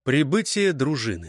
Прибытие дружины.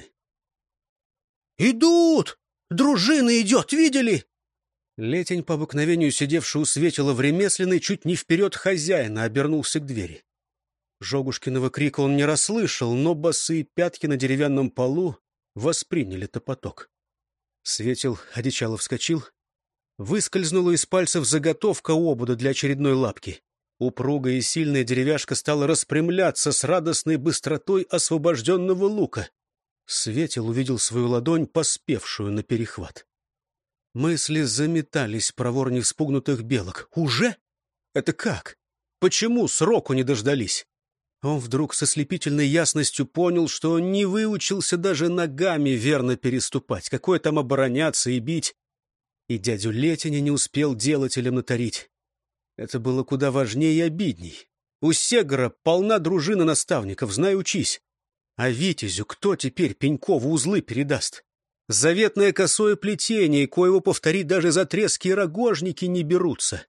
«Идут! Дружина идет, видели?» Летень, по обыкновению сидевший у светила в ремесленной, чуть не вперед хозяина, обернулся к двери. Жогушкиного крика он не расслышал, но босые пятки на деревянном полу восприняли топоток. Светил одичало вскочил. Выскользнула из пальцев заготовка обода для очередной лапки. Упругая и сильная деревяшка стала распрямляться с радостной быстротой освобожденного лука. Светил увидел свою ладонь, поспевшую на перехват. Мысли заметались проворней вспугнутых белок. Уже? Это как? Почему сроку не дождались? Он вдруг со слепительной ясностью понял, что не выучился даже ногами верно переступать. Какое там обороняться и бить? И дядю Летиня не успел делателем натарить. Это было куда важнее и обидней. У Сегора полна дружина наставников, знай, учись. А Витязю кто теперь Пенькову узлы передаст? Заветное косое плетение, коего повторить даже за трески и рогожники не берутся.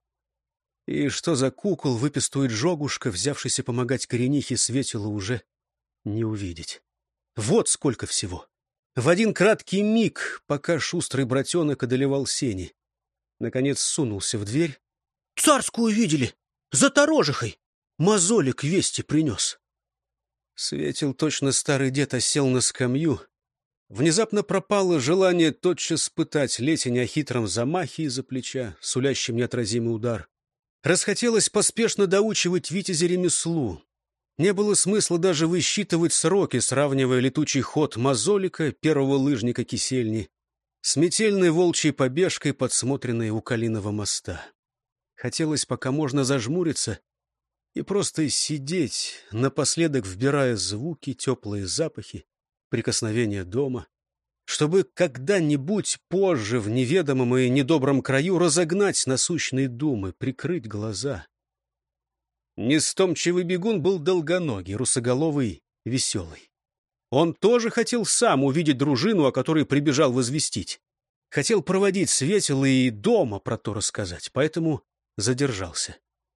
И что за кукол выпистует Жогушка, взявшийся помогать коренихе, Светилу уже не увидеть. Вот сколько всего. В один краткий миг, пока шустрый братенок одолевал сени. Наконец сунулся в дверь. «Царскую видели! За Торожихой! Мозолик вести принес!» Светил, точно старый дед, осел на скамью. Внезапно пропало желание тотчас пытать Летень о хитром замахе из-за плеча, сулящем неотразимый удар. Расхотелось поспешно доучивать Витязя ремеслу. Не было смысла даже высчитывать сроки, сравнивая летучий ход мозолика, первого лыжника Кисельни, с метельной волчьей побежкой, подсмотренной у Калиного моста. Хотелось пока можно зажмуриться и просто сидеть, напоследок вбирая звуки, теплые запахи, прикосновения дома, чтобы когда-нибудь позже в неведомом и недобром краю разогнать насущные думы, прикрыть глаза. Нестомчивый бегун был долгоногий, русоголовый, веселый. Он тоже хотел сам увидеть дружину, о которой прибежал возвестить. Хотел проводить Светила и дома про то рассказать, поэтому задержался.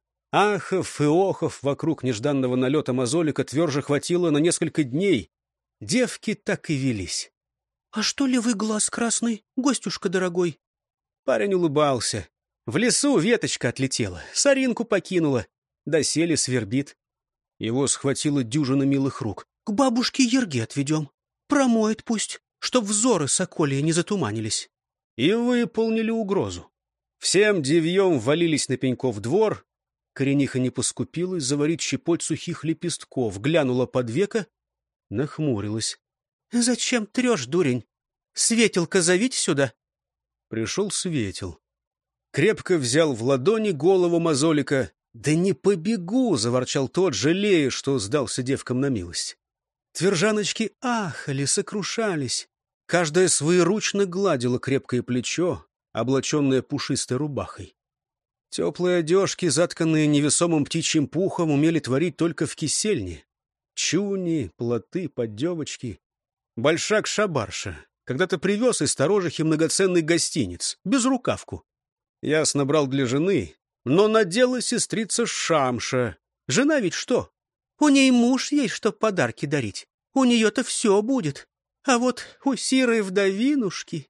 Ахов и охов вокруг нежданного налета мозолика тверже хватило на несколько дней. Девки так и велись. «А что ли вы глаз красный, гостюшка дорогой?» Парень улыбался. В лесу веточка отлетела, соринку покинула, доселе свербит. Его схватила дюжина милых рук. «К бабушке Ерге отведем. Промоет пусть, чтоб взоры сокольи не затуманились». И выполнили угрозу. Всем девьем валились на Пеньков двор. Корениха не поскупилась заварить щепоть сухих лепестков, глянула под веко, нахмурилась. «Зачем трешь, дурень? Светилка зовите сюда». Пришел Светил. Крепко взял в ладони голову мозолика. «Да не побегу!» — заворчал тот, жалея, что сдался девкам на милость. Твержаночки ахали, сокрушались. Каждая своеручно гладила крепкое плечо, облаченное пушистой рубахой. Теплые одежки, затканные невесомым птичьим пухом, умели творить только в Кисельне. Чуни, плоты, поддевочки. Большак-шабарша когда-то привез из Сторожихи многоценный гостиниц, безрукавку. Ясно брал для жены, но надела сестрица Шамша. Жена ведь что? У ней муж есть, чтоб подарки дарить. У нее-то все будет. А вот у сирой вдовинушки...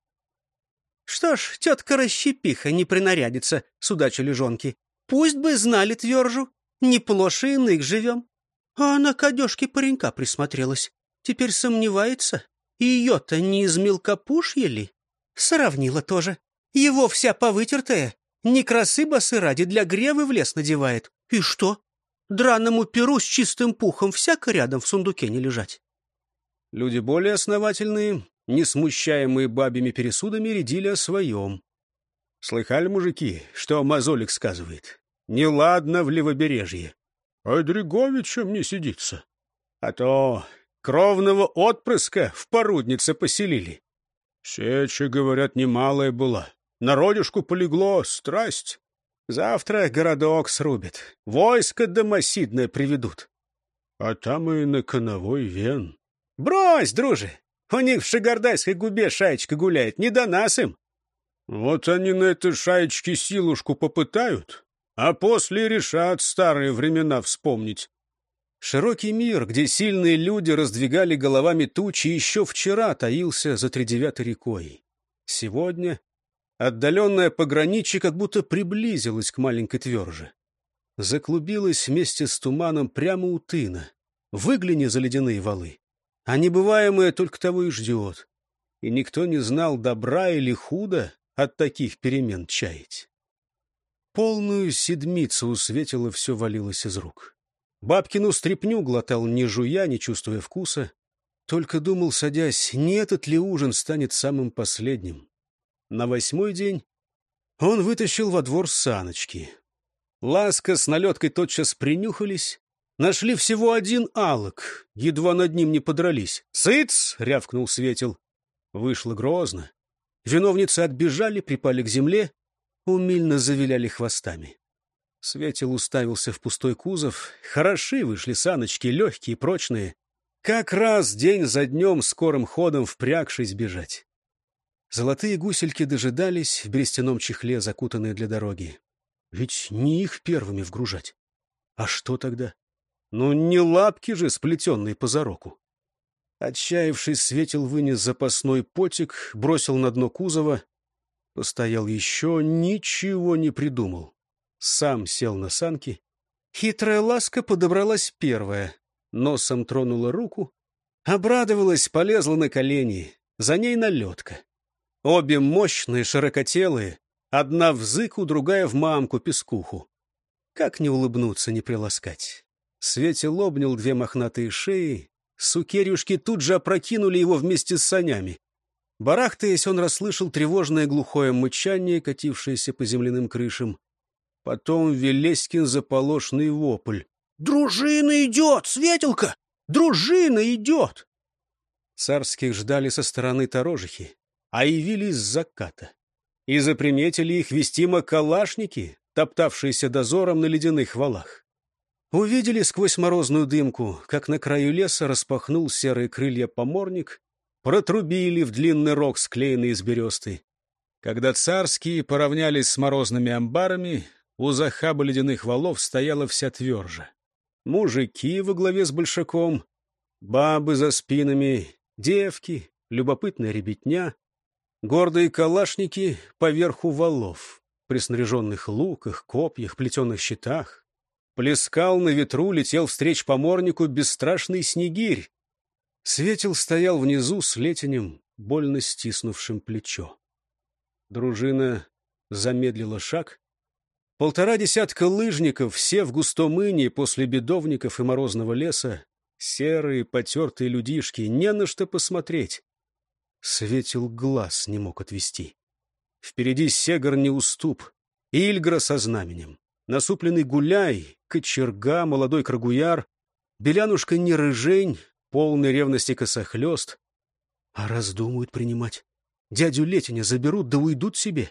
Что ж, тетка Расщепиха не принарядится, судачили жонки. Пусть бы знали твержу, не плоше иных живем. А она к одежке паренька присмотрелась. Теперь сомневается. И ее-то не из мелкопушья ли? Сравнила тоже. Его вся повытертая. Не красы басы ради, для гревы в лес надевает. И что? Драному перу с чистым пухом всяко рядом в сундуке не лежать. Люди более основательные, не смущаемые бабьими пересудами, рядили о своем. Слыхали, мужики, что мозолик сказывает? Неладно в левобережье. А Дриговичем не сидится. А то кровного отпрыска в поруднице поселили. Сеча, говорят, немалая была. Народишку полегло, страсть. Завтра городок срубят, войско домосидное приведут. А там и на коновой вен. Брось, друже, у них в Шигардайской губе шаечка гуляет, не до нас им. Вот они на этой шаечке силушку попытают, а после решат старые времена вспомнить. Широкий мир, где сильные люди раздвигали головами тучи, еще вчера таился за тридевятой рекой. Сегодня отдаленное пограничье как будто приблизилось к маленькой тверже. Заклубилось вместе с туманом прямо у тына. Выгляни за ледяные валы. А небываемое только того и ждет. И никто не знал, добра или худа от таких перемен чаять. Полную седмицу у Светила все валилось из рук. Бабкину стряпню глотал, не жуя, не чувствуя вкуса. Только думал, садясь, не этот ли ужин станет самым последним. На 8-й день он вытащил во двор саночки. Ласка с Налеткой тотчас принюхались. Нашли всего один алок, едва над ним не подрались. «Цыц!» — рявкнул Светил. Вышло грозно. Виновницы отбежали, припали к земле, умильно завиляли хвостами. Светил уставился в пустой кузов. Хороши вышли саночки, легкие, прочные. Как раз день за днем скорым ходом впрягшись бежать. Золотые гусельки дожидались в берестяном чехле, закутанные для дороги. Ведь не их первыми вгружать. А что тогда? Ну, не лапки же, сплетенные по зароку. Отчаявшись, Светил вынес запасной потик, бросил на дно кузова. Постоял еще, ничего не придумал. Сам сел на санки. Хитрая Ласка подобралась первая. Носом тронула руку. Обрадовалась, полезла на колени. За ней Налетка. Обе мощные, широкотелые. Одна в зыку, другая в мамку-пескуху. Как не улыбнуться, не приласкать? Светил обнял две мохнатые шеи. Сукерюшки тут же опрокинули его вместе с санями. Барахтаясь, он расслышал тревожное глухое мычание, катившееся по земляным крышам. Потом Велеськин заполошный вопль. «Дружина идет, Светилка! Дружина идет!» Царских ждали со стороны Торожихи, а явились с заката. И заприметили их вестимо калашники, топтавшиеся дозором на ледяных валах. Увидели сквозь морозную дымку, как на краю леса распахнул серые крылья поморник, протрубили в длинный рог, склеенный из бересты. Когда царские поравнялись с морозными амбарами, у захаба ледяных валов стояла вся твержа. Мужики во главе с большаком, бабы за спинами, девки, любопытная ребятня, гордые калашники поверху валов, при снаряженных луках, копьях, плетеных щитах. Плескал на ветру, летел встреч поморнику бесстрашный снегирь. Светил стоял внизу с Летенем, больно стиснувшим плечо. Дружина замедлила шаг. 1,5 десятка лыжников, все в густом инее после бедовников и морозного леса, серые потертые людишки, не на что посмотреть. Светил глаз не мог отвести. Впереди Сегар неуступ, Ильгра со знаменем. Насупленный Гуляй, кочерга, молодой Крагуяр, Белянушка не рыжень, полный ревности косохлёст. А раздумают принимать. Дядю Летеня заберут, да уйдут себе.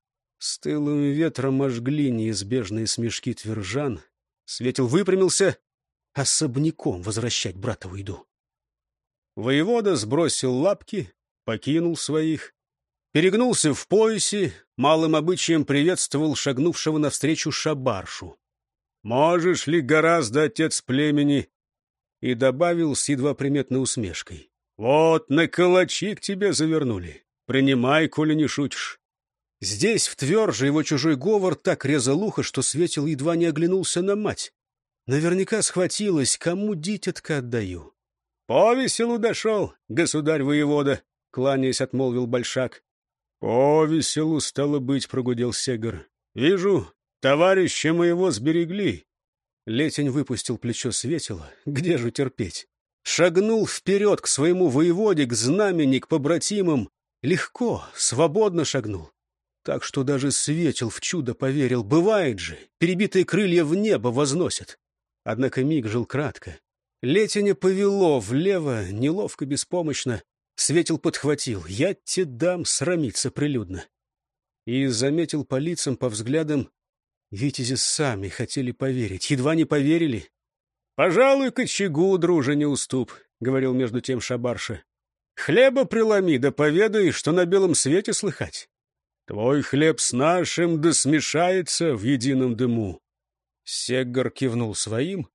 Стылым ветром ожгли неизбежные смешки твержан. Светил выпрямился, особняком возвращать брата уйду. Воевода сбросил лапки, покинул своих. Перегнулся в поясе, малым обычаем приветствовал шагнувшего навстречу шабаршу. «Можешь ли гораздо, отец племени?» И добавил с едва приметной усмешкой. «Вот, на калачи к тебе завернули. Принимай, коли не шутишь». Здесь, в тверже, его чужой говор так резал ухо, что Светил едва не оглянулся на мать. Наверняка схватилась, кому дитятка отдаю. «По веселу дошел, государь-воевода», — кланяясь, отмолвил Большак. «По веселу, стало быть», — прогудел Сегар. «Вижу, товарища моего сберегли». Летень выпустил плечо Светила. Где же терпеть? Шагнул вперед к своему воеводе, к знамени, к побратимам. Легко, свободно шагнул. Так что даже Светил в чудо поверил. Бывает же, перебитые крылья в небо возносят. Однако миг жил кратко. Летеня повело влево, неловко, беспомощно. Светил подхватил. «Я те дам срамиться прилюдно». И заметил по лицам, по взглядам. Витязи сами хотели поверить. Едва не поверили. «Пожалуй, к очагу, друже, не уступ», — говорил между тем шабарша. «Хлеба преломи, да поведай, что на белом свете слыхать. Твой хлеб с нашим да смешается в едином дыму». Сеггар кивнул своим.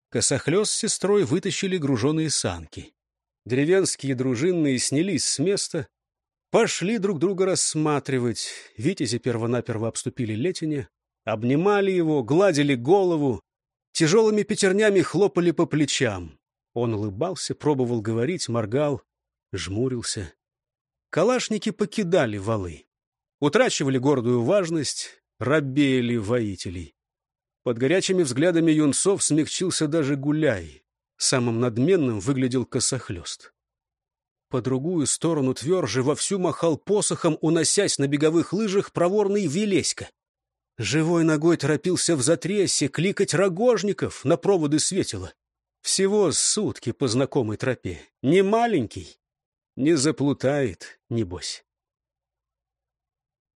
Косохлёст с сестрой вытащили груженые санки. Деревенские дружинные снялись с места, пошли друг друга рассматривать. Витязи первонаперво обступили Летине, обнимали его, гладили голову, тяжелыми пятернями хлопали по плечам. Он улыбался, пробовал говорить, моргал, жмурился. Калашники покидали валы, утрачивали гордую важность, робели воителей. Под горячими взглядами юнцов смягчился даже Гуляй. Самым надменным выглядел Косохлёст. По другую сторону тверже вовсю махал посохом, уносясь на беговых лыжах, проворный Велеська. Живой ногой торопился в затрясье кликать рогожников на проводы светила. Всего сутки по знакомой тропе. Не маленький, не заплутает, небось.